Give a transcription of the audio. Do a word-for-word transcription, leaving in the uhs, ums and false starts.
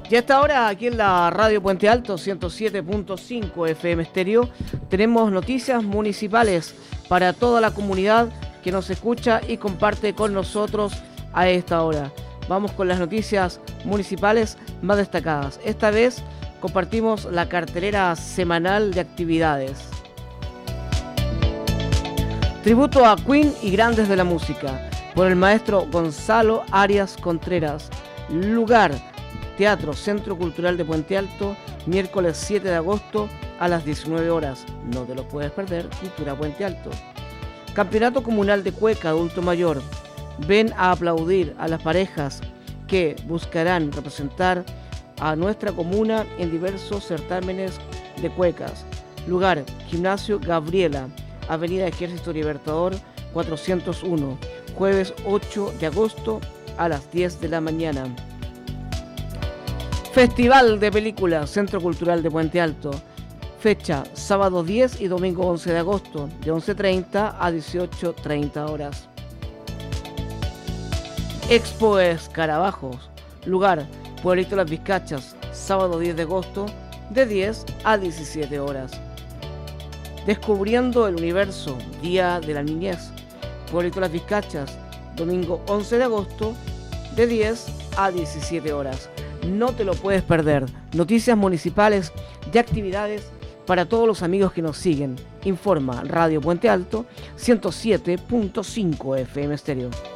Y hasta ahora aquí en la Radio Puente Alto ciento siete punto cinco F M Estéreo tenemos noticias municipales para toda la comunidad que nos escucha y comparte con nosotros a esta hora. Vamos con las noticias municipales más destacadas. Esta vez compartimos la cartelera semanal de actividades. Tributo a Queen y Grandes de la Música por el maestro Gonzalo Arias Contreras. Lugar: Teatro Centro Cultural de Puente Alto, miércoles siete de agosto a las diecinueve horas. No te lo puedes perder, Cultura Puente Alto. Campeonato Comunal de Cueca Adulto Mayor. Ven a aplaudir a las parejas que buscarán representar a nuestra comuna en diversos certámenes de cuecas. Lugar: Gimnasio Gabriela, Avenida Ejército Libertador cuatrocientos uno, jueves ocho de agosto a las diez de la mañana. Festival de Películas Centro Cultural de Puente Alto. Fecha: sábado diez y domingo once de agosto, de once treinta a dieciocho treinta horas. Expo Escarabajos. Lugar: Pueblito Las Vizcachas, sábado diez de agosto, de diez a diecisiete horas. Descubriendo el Universo, Día de la Niñez. Pueblito Las Vizcachas, domingo once de agosto, de diez a diecisiete horas. No te lo puedes perder. Noticias municipales y actividades para todos los amigos que nos siguen. Informa Radio Puente Alto ciento siete punto cinco F M Estéreo.